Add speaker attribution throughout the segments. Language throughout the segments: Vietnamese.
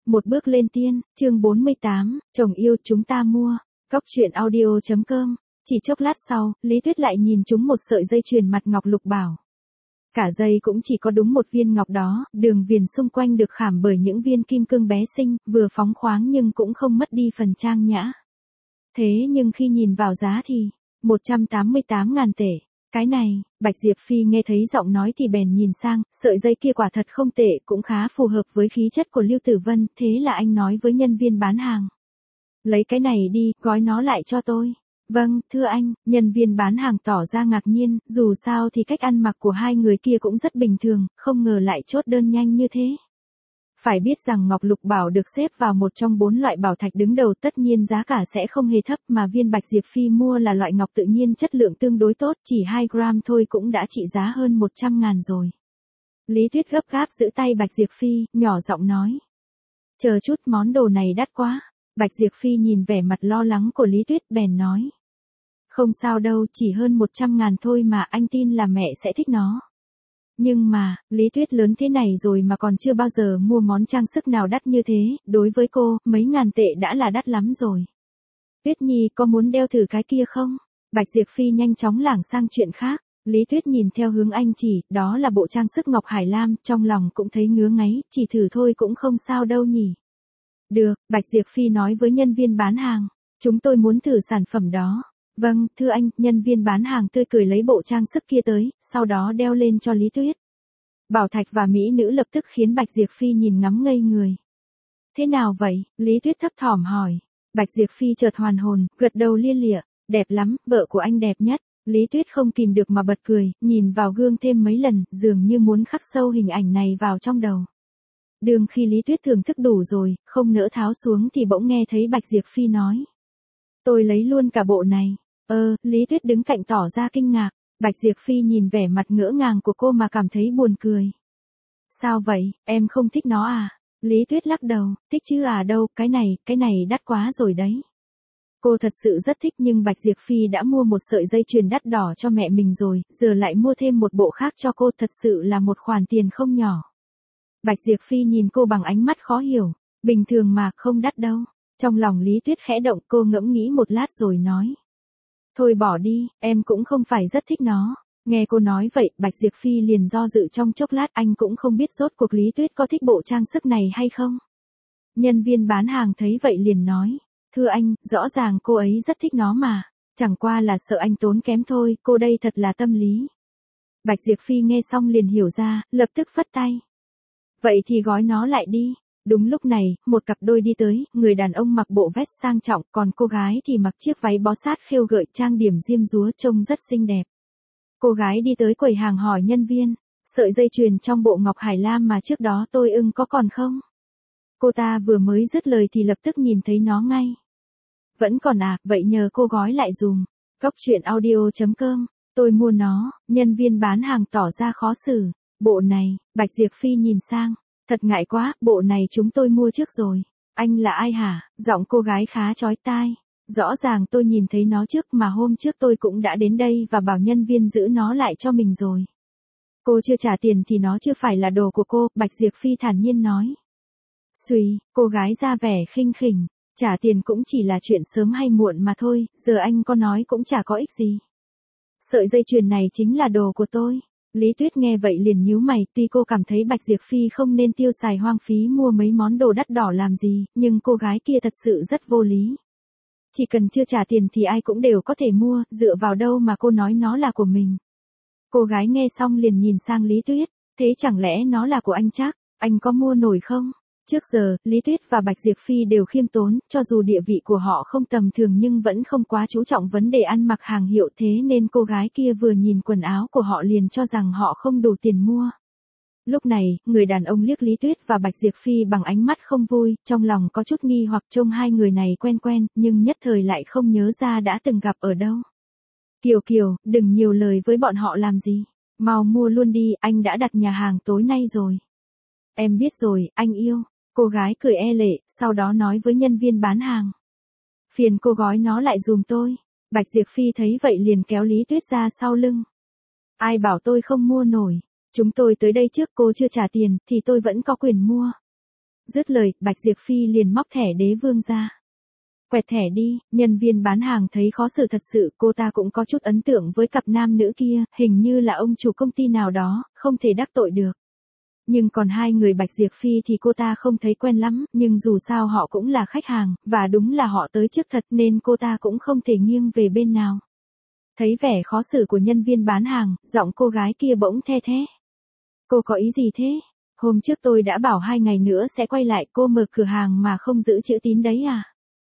Speaker 1: Một bước lên tiên, chương 48, chồng yêu chúng ta mua. Cóc truyện audio.com. Chỉ chốc lát sau, Lý Tuyết lại nhìn trúng một sợi dây chuyền mặt ngọc lục bảo. Cả dây cũng chỉ có đúng một viên ngọc đó, đường viền xung quanh được khảm bởi những viên kim cương bé xinh, vừa phóng khoáng nhưng cũng không mất đi phần trang nhã. Thế nhưng khi nhìn vào giá thì, 188.000 tệ. Cái này, Bạch Diệp Phi nghe thấy giọng nói thì bèn nhìn sang, sợi dây kia quả thật không tệ, cũng khá phù hợp với khí chất của Lưu Tử Vân, thế là anh nói với nhân viên bán hàng. Lấy cái này đi, gói nó lại cho tôi. Vâng, thưa anh, nhân viên bán hàng tỏ ra ngạc nhiên, dù sao thì cách ăn mặc của hai người kia cũng rất bình thường, không ngờ lại chốt đơn nhanh như thế. Phải biết rằng ngọc lục bảo được xếp vào một trong 4 loại bảo thạch đứng đầu, tất nhiên giá cả sẽ không hề thấp, mà viên Bạch Diệp Phi mua là loại ngọc tự nhiên chất lượng tương đối tốt, chỉ 2 gram thôi cũng đã trị giá hơn 100.000 rồi. Lý Tuyết gấp gáp giữ tay Bạch Diệp Phi, nhỏ giọng nói. Chờ chút, món đồ này đắt quá. Bạch Diệp Phi nhìn vẻ mặt lo lắng của Lý Tuyết bèn nói. Không sao đâu, chỉ hơn 100.000 thôi mà, anh tin là mẹ sẽ thích nó. Nhưng mà, Lý Tuyết lớn thế này rồi mà còn chưa bao giờ mua món trang sức nào đắt như thế, đối với cô, mấy ngàn tệ đã là đắt lắm rồi. Tuyết Nhi có muốn đeo thử cái kia không? Bạch Diệp Phi nhanh chóng lảng sang chuyện khác. Lý Tuyết nhìn theo hướng anh chỉ, đó là bộ trang sức ngọc hải lam, trong lòng cũng thấy ngứa ngáy, chỉ thử thôi cũng không sao đâu nhỉ. Được, Bạch Diệp Phi nói với nhân viên bán hàng. Chúng tôi muốn thử sản phẩm đó. Vâng, thưa anh, nhân viên bán hàng tươi cười lấy bộ trang sức kia tới, sau đó đeo lên cho Lý Tuyết. Bảo thạch và mỹ nữ lập tức khiến Bạch Diệp Phi nhìn ngắm ngây người. Thế nào vậy? Lý Tuyết thấp thỏm hỏi. Bạch Diệp Phi chợt hoàn hồn, gật đầu lia lịa. Đẹp lắm, vợ của anh đẹp nhất. Lý Tuyết không kìm được mà bật cười, nhìn vào gương thêm mấy lần, dường như muốn khắc sâu hình ảnh này vào trong đầu. Đường khi Lý Tuyết thưởng thức đủ rồi, không nỡ tháo xuống thì bỗng nghe thấy Bạch Diệp Phi nói. Tôi lấy luôn cả bộ này. Lý Tuyết đứng cạnh tỏ ra kinh ngạc. Bạch Diệp Phi nhìn vẻ mặt ngỡ ngàng của cô mà cảm thấy buồn cười. Sao vậy, em không thích nó à? Lý Tuyết lắc đầu, thích chứ à đâu, cái này đắt quá rồi đấy. Cô thật sự rất thích nhưng Bạch Diệp Phi đã mua một sợi dây chuyền đắt đỏ cho mẹ mình rồi, giờ lại mua thêm một bộ khác cho cô, thật sự là một khoản tiền không nhỏ. Bạch Diệp Phi nhìn cô bằng ánh mắt khó hiểu, bình thường mà, không đắt đâu. Trong lòng Lý Tuyết khẽ động, cô ngẫm nghĩ một lát rồi nói. Thôi bỏ đi, em cũng không phải rất thích nó. Nghe cô nói vậy, Bạch Diệp Phi liền do dự trong chốc lát, anh cũng không biết rốt cuộc Lý Tuyết có thích bộ trang sức này hay không. Nhân viên bán hàng thấy vậy liền nói. Thưa anh, rõ ràng cô ấy rất thích nó mà. Chẳng qua là sợ anh tốn kém thôi, cô đây thật là tâm lý. Bạch Diệp Phi nghe xong liền hiểu ra, lập tức phất tay. Vậy thì gói nó lại đi. Đúng lúc này, một cặp đôi đi tới, người đàn ông mặc bộ vest sang trọng, còn cô gái thì mặc chiếc váy bó sát khêu gợi trang điểm diêm dúa trông rất xinh đẹp. Cô gái đi tới quầy hàng hỏi nhân viên, sợi dây chuyền trong bộ ngọc hải lam mà trước đó tôi ưng có còn không? Cô ta vừa mới dứt lời thì lập tức nhìn thấy nó ngay. Vẫn còn à, vậy nhờ cô gói lại dùm. Cóc truyện audio.com, tôi mua nó, nhân viên bán hàng tỏ ra khó xử. Bộ này, Bạch Diệp Phi nhìn sang. Thật ngại quá, bộ này chúng tôi mua trước rồi. Anh là ai hả? Giọng cô gái khá chói tai. Rõ ràng tôi nhìn thấy nó trước mà hôm trước tôi cũng đã đến đây và bảo nhân viên giữ nó lại cho mình rồi. Cô chưa trả tiền thì nó chưa phải là đồ của cô, Bạch Diệp Phi thản nhiên nói. Xùi, cô gái ra vẻ khinh khỉnh. Trả tiền cũng chỉ là chuyện sớm hay muộn mà thôi, giờ anh có nói cũng chả có ích gì. Sợi dây chuyền này chính là đồ của tôi. Lý Tuyết nghe vậy liền nhíu mày, tuy cô cảm thấy Bạch Diệp Phi không nên tiêu xài hoang phí mua mấy món đồ đắt đỏ làm gì, nhưng cô gái kia thật sự rất vô lý. Chỉ cần chưa trả tiền thì ai cũng đều có thể mua, dựa vào đâu mà cô nói nó là của mình. Cô gái nghe xong liền nhìn sang Lý Tuyết, thế chẳng lẽ nó là của anh chắc, anh có mua nổi không? Trước giờ, Lý Tuyết và Bạch Diệp Phi đều khiêm tốn, cho dù địa vị của họ không tầm thường nhưng vẫn không quá chú trọng vấn đề ăn mặc hàng hiệu, thế nên cô gái kia vừa nhìn quần áo của họ liền cho rằng họ không đủ tiền mua. Lúc này, người đàn ông liếc Lý Tuyết và Bạch Diệp Phi bằng ánh mắt không vui, trong lòng có chút nghi hoặc trông hai người này quen quen, nhưng nhất thời lại không nhớ ra đã từng gặp ở đâu. Kiều Kiều, đừng nhiều lời với bọn họ làm gì. Mau mua luôn đi, anh đã đặt nhà hàng tối nay rồi. Em biết rồi, anh yêu. Cô gái cười e lệ, sau đó nói với nhân viên bán hàng. Phiền cô gói nó lại dùm tôi. Bạch Diệp Phi thấy vậy liền kéo Lý Tuyết ra sau lưng. Ai bảo tôi không mua nổi. Chúng tôi tới đây trước, cô chưa trả tiền, thì tôi vẫn có quyền mua. Dứt lời, Bạch Diệp Phi liền móc thẻ đế vương ra. Quẹt thẻ đi, nhân viên bán hàng thấy khó xử thật sự, cô ta cũng có chút ấn tượng với cặp nam nữ kia, hình như là ông chủ công ty nào đó, không thể đắc tội được. Nhưng còn hai người Bạch Diệp Phi thì cô ta không thấy quen lắm, nhưng dù sao họ cũng là khách hàng, và đúng là họ tới trước thật nên cô ta cũng không thể nghiêng về bên nào. Thấy vẻ khó xử của nhân viên bán hàng, giọng cô gái kia bỗng the thé. Cô có ý gì thế? Hôm trước tôi đã bảo 2 ngày nữa sẽ quay lại, cô mở cửa hàng mà không giữ chữ tín đấy à?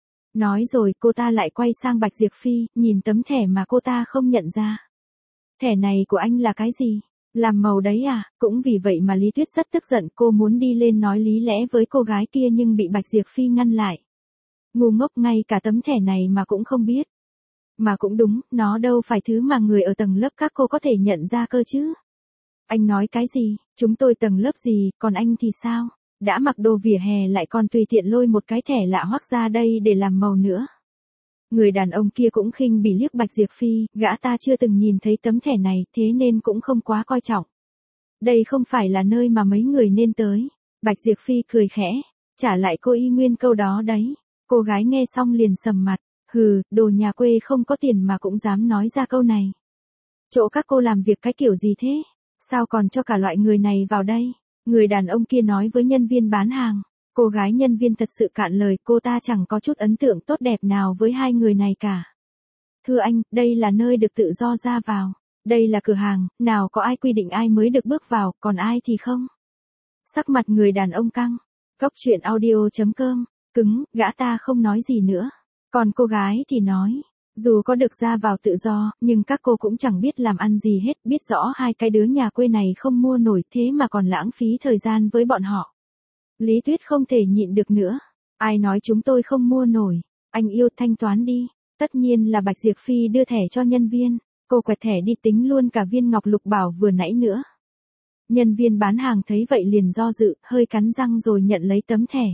Speaker 1: Nói rồi cô ta lại quay sang Bạch Diệp Phi, nhìn tấm thẻ mà cô ta không nhận ra. Thẻ này của anh là cái gì? Làm màu đấy à? Cũng vì vậy mà Lý Tuyết rất tức giận, cô muốn đi lên nói lý lẽ với cô gái kia nhưng bị Bạch Diệp Phi ngăn lại. Ngu ngốc, ngay cả tấm thẻ này mà cũng không biết. Mà cũng đúng, nó đâu phải thứ mà người ở tầng lớp các cô có thể nhận ra cơ chứ. Anh nói cái gì? Chúng tôi tầng lớp gì, còn anh thì sao? Đã mặc đồ vỉa hè lại còn tùy tiện lôi một cái thẻ lạ hoắc ra đây để làm màu nữa. Người đàn ông kia cũng khinh bỉ liếc Bạch Diệp Phi, gã ta chưa từng nhìn thấy tấm thẻ này, thế nên cũng không quá coi trọng. Đây không phải là nơi mà mấy người nên tới. Bạch Diệp Phi cười khẽ, trả lại cô y nguyên câu đó đấy. Cô gái nghe xong liền sầm mặt, hừ, đồ nhà quê không có tiền mà cũng dám nói ra câu này. Chỗ các cô làm việc cái kiểu gì thế? Sao còn cho cả loại người này vào đây? Người đàn ông kia nói với nhân viên bán hàng. Cô gái nhân viên thật sự cạn lời, cô ta chẳng có chút ấn tượng tốt đẹp nào với hai người này cả. Thưa anh, đây là nơi được tự do ra vào. Đây là cửa hàng, nào có ai quy định ai mới được bước vào, còn ai thì không. Sắc mặt người đàn ông căng. Cốc truyện audio.com. Cứng, gã ta không nói gì nữa. Còn cô gái thì nói. Dù có được ra vào tự do, nhưng các cô cũng chẳng biết làm ăn gì hết, biết rõ hai cái đứa nhà quê này không mua nổi thế mà còn lãng phí thời gian với bọn họ. Lý Tuyết không thể nhịn được nữa. Ai nói chúng tôi không mua nổi? Anh yêu thanh toán đi. Tất nhiên là Bạch Diệp Phi đưa thẻ cho nhân viên. Cô quẹt thẻ đi tính luôn cả viên ngọc lục bảo vừa nãy nữa. Nhân viên bán hàng thấy vậy liền do dự, hơi cắn răng rồi nhận lấy tấm thẻ.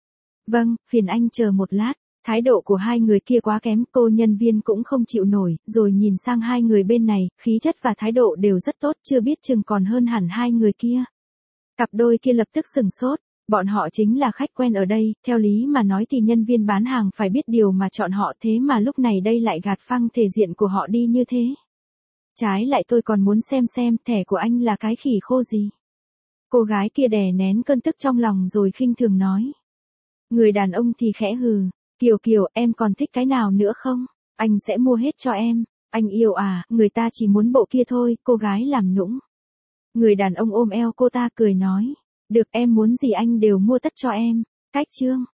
Speaker 1: Vâng, phiền anh chờ một lát. Thái độ của hai người kia quá kém, cô nhân viên cũng không chịu nổi, rồi nhìn sang hai người bên này, khí chất và thái độ đều rất tốt, chưa biết chừng còn hơn hẳn hai người kia. Cặp đôi kia lập tức sửng sốt, bọn họ chính là khách quen ở đây, theo lý mà nói thì nhân viên bán hàng phải biết điều mà chọn họ, thế mà lúc này đây lại gạt phăng thể diện của họ đi như thế. Trái lại tôi còn muốn xem thẻ của anh là cái khỉ khô gì. Cô gái kia đè nén cơn tức trong lòng rồi khinh thường nói. Người đàn ông thì khẽ hừ. Kiều, em còn thích cái nào nữa không? Anh sẽ mua hết cho em. Anh yêu à, người ta chỉ muốn bộ kia thôi, cô gái làm nũng. Người đàn ông ôm eo cô ta cười nói. Được, em muốn gì anh đều mua tất cho em. Cách chương.